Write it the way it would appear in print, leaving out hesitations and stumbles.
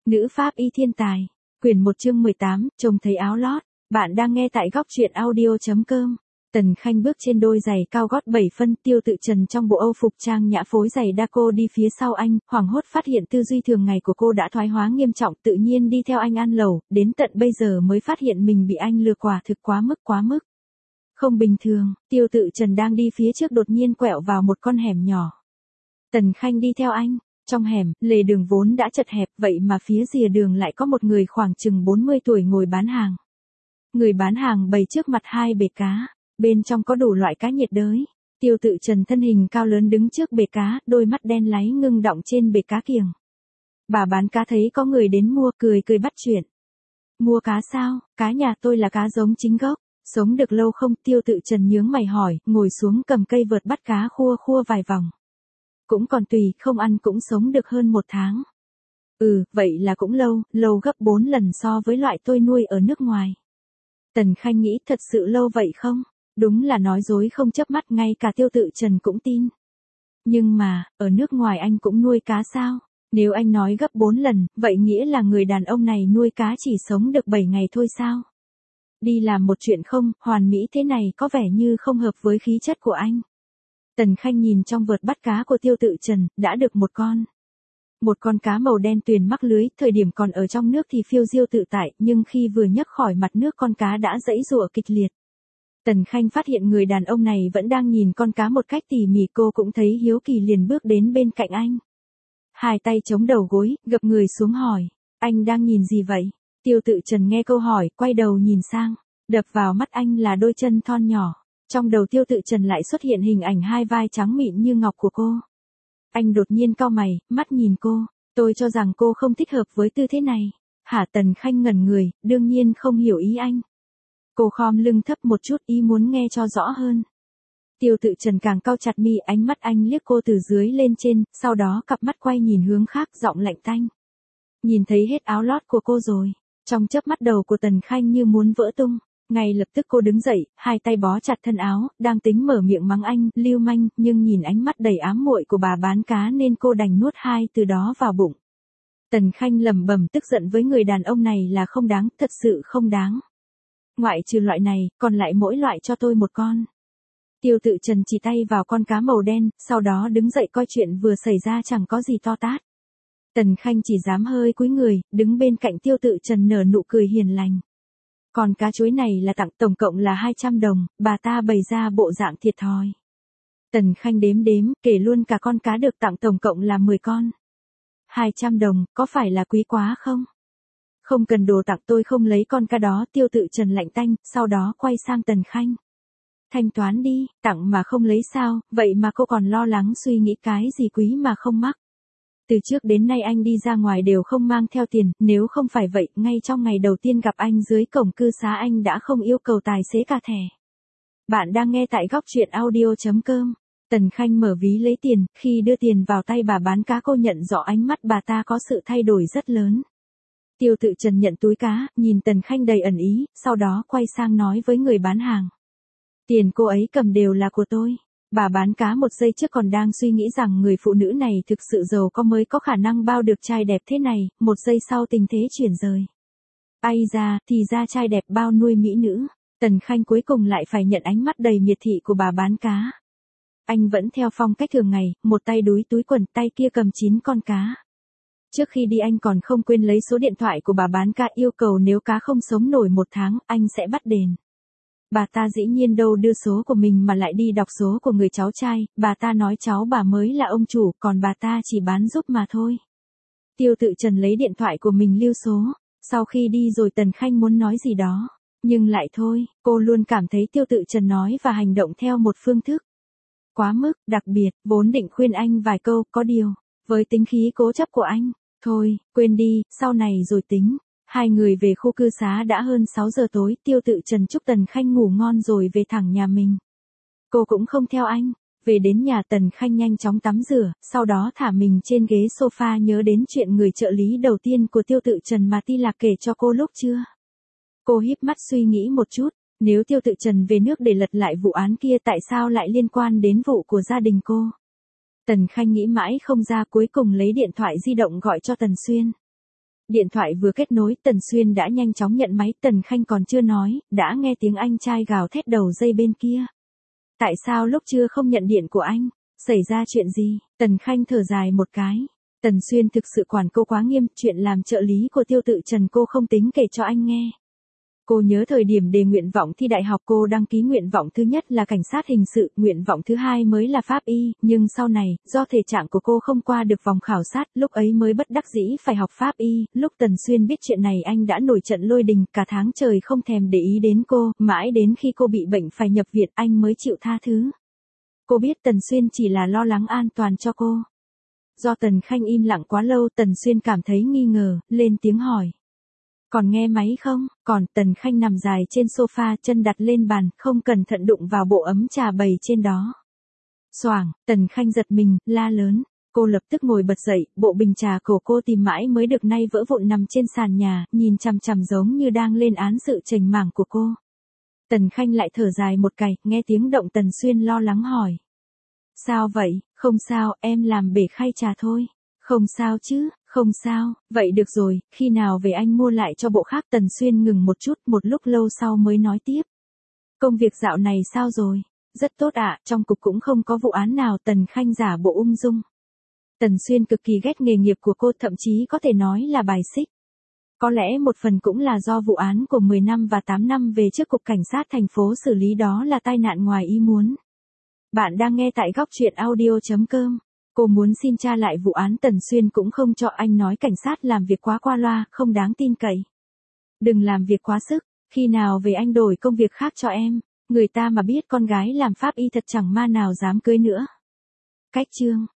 Nữ pháp y thiên tài. Quyển 1 chương 18, trông thấy áo lót. Bạn đang nghe tại góc truyện audio.com. Tần Khanh bước trên đôi giày cao gót 7 phân, Tiêu Tự Trần trong bộ Âu phục trang nhã phối giày đa cô đi phía sau anh, hoảng hốt phát hiện tư duy thường ngày của cô đã thoái hóa nghiêm trọng, tự nhiên đi theo anh ăn lẩu, đến tận bây giờ mới phát hiện mình bị anh lừa, quả thực quá mức. Không bình thường, Tiêu Tự Trần đang đi phía trước đột nhiên quẹo vào một con hẻm nhỏ. Tần Khanh đi theo anh. Trong hẻm, lề đường vốn đã chật hẹp, vậy mà phía rìa đường lại có một người khoảng chừng 40 tuổi ngồi bán hàng. Người bán hàng bày trước mặt 2 bể cá, bên trong có đủ loại cá nhiệt đới. Tiêu Tự Trần thân hình cao lớn đứng trước bể cá, đôi mắt đen láy ngưng đọng trên bể cá kiềng. Bà bán cá thấy có người đến mua, cười bắt chuyện. Mua cá sao? Cá nhà tôi là cá giống chính gốc. Sống được lâu không? Tiêu Tự Trần nhướng mày hỏi, ngồi xuống cầm cây vợt bắt cá khua vài vòng. Cũng còn tùy, không ăn cũng sống được hơn 1 tháng. Vậy là cũng lâu gấp 4 lần so với loại tôi nuôi ở nước ngoài. Tần Khanh nghĩ thật sự lâu vậy không? Đúng là nói dối không chớp mắt, ngay cả Tiêu Tự Trần cũng tin. Nhưng mà, ở nước ngoài anh cũng nuôi cá sao? Nếu anh nói gấp 4 lần, vậy nghĩa là người đàn ông này nuôi cá chỉ sống được 7 ngày thôi sao? Đi làm một chuyện không, hoàn mỹ thế này có vẻ như không hợp với khí chất của anh. Tần Khanh nhìn trong vợt bắt cá của Tiêu Tự Trần, đã được một con. Một con cá màu đen tuyền mắc lưới, thời điểm còn ở trong nước thì phiêu diêu tự tại, nhưng khi vừa nhấc khỏi mặt nước con cá đã giãy giụa kịch liệt. Tần Khanh phát hiện người đàn ông này vẫn đang nhìn con cá một cách tỉ mỉ, cô cũng thấy hiếu kỳ liền bước đến bên cạnh anh. 2 tay chống đầu gối, gập người xuống hỏi, anh đang nhìn gì vậy? Tiêu Tự Trần nghe câu hỏi, quay đầu nhìn sang, đập vào mắt anh là đôi chân thon nhỏ. Trong đầu Tiêu Tự Trần lại xuất hiện hình ảnh 2 vai trắng mịn như ngọc của cô. Anh đột nhiên cau mày, mắt nhìn cô, tôi cho rằng cô không thích hợp với tư thế này. Hả? Tần Khanh ngẩn người, đương nhiên không hiểu ý anh. Cô khom lưng thấp một chút, ý muốn nghe cho rõ hơn. Tiêu Tự Trần càng cau chặt mi, ánh mắt anh liếc cô từ dưới lên trên, sau đó cặp mắt quay nhìn hướng khác, giọng lạnh tanh. Nhìn thấy hết áo lót của cô rồi. Trong chớp mắt đầu của Tần Khanh như muốn vỡ tung. Ngay lập tức cô đứng dậy, 2 tay bó chặt thân áo, đang tính mở miệng mắng anh, lưu manh, nhưng nhìn ánh mắt đầy ám muội của bà bán cá nên cô đành nuốt 2 từ đó vào bụng. Tần Khanh lẩm bẩm tức giận với người đàn ông này là không đáng, thật sự không đáng. Ngoại trừ loại này, còn lại mỗi loại cho tôi một con. Tiêu Tự Trần chỉ tay vào con cá màu đen, sau đó đứng dậy coi chuyện vừa xảy ra chẳng có gì to tát. Tần Khanh chỉ dám hơi cúi người, đứng bên cạnh Tiêu Tự Trần nở nụ cười hiền lành. Còn cá chuối này là tặng, tổng cộng là 200 đồng, bà ta bày ra bộ dạng thiệt thòi. Tần Khanh đếm, kể luôn cả con cá được tặng, tổng cộng là 10 con. 200 đồng, có phải là quý quá không? Không cần đồ tặng, tôi không lấy con cá đó. Tiêu Tự Trần lạnh tanh, sau đó quay sang Tần Khanh. Thanh toán đi, tặng mà không lấy sao, vậy mà cô còn lo lắng suy nghĩ cái gì quý mà không mắc. Từ trước đến nay anh đi ra ngoài đều không mang theo tiền, nếu không phải vậy, ngay trong ngày đầu tiên gặp anh dưới cổng cư xá anh đã không yêu cầu tài xế cả thẻ. Bạn đang nghe tại góc truyện audio.com. Tần Khanh mở ví lấy tiền, khi đưa tiền vào tay bà bán cá cô nhận rõ ánh mắt bà ta có sự thay đổi rất lớn. Tiêu Tự Trần nhận túi cá, nhìn Tần Khanh đầy ẩn ý, sau đó quay sang nói với người bán hàng. Tiền cô ấy cầm đều là của tôi. Bà bán cá một giây trước còn đang suy nghĩ rằng người phụ nữ này thực sự giàu có mới có khả năng bao được trai đẹp thế này, một giây sau tình thế chuyển rời. Ai ra, thì ra trai đẹp bao nuôi mỹ nữ. Tần Khanh cuối cùng lại phải nhận ánh mắt đầy miệt thị của bà bán cá. Anh vẫn theo phong cách thường ngày, một tay đúi túi quần, tay kia cầm 9 con cá. Trước khi đi anh còn không quên lấy số điện thoại của bà bán cá, yêu cầu nếu cá không sống nổi 1 tháng, anh sẽ bắt đền. Bà ta dĩ nhiên đâu đưa số của mình mà lại đi đọc số của người cháu trai, bà ta nói cháu bà mới là ông chủ, còn bà ta chỉ bán giúp mà thôi. Tiêu Tự Trần lấy điện thoại của mình lưu số, sau khi đi rồi Tần Khanh muốn nói gì đó, nhưng lại thôi, cô luôn cảm thấy Tiêu Tự Trần nói và hành động theo một phương thức quá mức, đặc biệt, vốn định khuyên anh vài câu, có điều, với tính khí cố chấp của anh, thôi, quên đi, sau này rồi tính. 2 người về khu cư xá đã hơn 6 giờ tối, Tiêu Tự Trần chúc Tần Khanh ngủ ngon rồi về thẳng nhà mình. Cô cũng không theo anh. Về đến nhà Tần Khanh nhanh chóng tắm rửa, sau đó thả mình trên ghế sofa nhớ đến chuyện người trợ lý đầu tiên của Tiêu Tự Trần mà Ti Lạc kể cho cô lúc trưa. Cô híp mắt suy nghĩ một chút, nếu Tiêu Tự Trần về nước để lật lại vụ án kia tại sao lại liên quan đến vụ của gia đình cô. Tần Khanh nghĩ mãi không ra, cuối cùng lấy điện thoại di động gọi cho Tần Xuyên. Điện thoại vừa kết nối, Tần Xuyên đã nhanh chóng nhận máy, Tần Khanh còn chưa nói, đã nghe tiếng anh trai gào thét đầu dây bên kia. Tại sao lúc trưa không nhận điện của anh? Xảy ra chuyện gì? Tần Khanh thở dài một cái. Tần Xuyên thực sự quản cô quá nghiêm, chuyện làm trợ lý của Tiêu Tự Trần cô không tính kể cho anh nghe. Cô nhớ thời điểm đề nguyện vọng thi đại học cô đăng ký nguyện vọng thứ nhất là cảnh sát hình sự, nguyện vọng thứ hai mới là pháp y, nhưng sau này, do thể trạng của cô không qua được vòng khảo sát, lúc ấy mới bất đắc dĩ phải học pháp y, lúc Tần Xuyên biết chuyện này anh đã nổi trận lôi đình, cả tháng trời không thèm để ý đến cô, mãi đến khi cô bị bệnh phải nhập viện anh mới chịu tha thứ. Cô biết Tần Xuyên chỉ là lo lắng an toàn cho cô. Do Tần Khanh im lặng quá lâu, Tần Xuyên cảm thấy nghi ngờ, lên tiếng hỏi. Còn nghe máy không? Còn. Tần Khanh nằm dài trên sofa, chân đặt lên bàn, không cẩn thận đụng vào bộ ấm trà bày trên đó. Xoảng. Tần Khanh giật mình, la lớn. Cô lập tức ngồi bật dậy, bộ bình trà của cô tìm mãi mới được nay vỡ vụn nằm trên sàn nhà, nhìn chằm chằm giống như đang lên án sự chểnh mảng của cô. Tần Khanh lại thở dài một cái, nghe tiếng động Tần Xuyên lo lắng hỏi. Sao vậy? Không sao, em làm bể khay trà thôi. Không sao chứ, không sao, vậy được rồi, khi nào về anh mua lại cho bộ khác. Tần Xuyên ngừng một chút, một lúc lâu sau mới nói tiếp. Công việc dạo này sao rồi? Rất tốt ạ, trong cục cũng không có vụ án nào. Tần Khanh giả bộ ung dung. Tần Xuyên cực kỳ ghét nghề nghiệp của cô, thậm chí có thể nói là bài xích. Có lẽ một phần cũng là do vụ án của 10 năm và 8 năm về trước cục cảnh sát thành phố xử lý đó là tai nạn ngoài ý muốn. Bạn đang nghe tại góc truyện audio.com. Cô muốn xin tra lại vụ án. Tần Xuyên cũng không cho, anh nói cảnh sát làm việc quá qua loa, không đáng tin cậy. Đừng làm việc quá sức, khi nào về anh đổi công việc khác cho em, người ta mà biết con gái làm pháp y thật chẳng ma nào dám cưới nữa. Cách chương.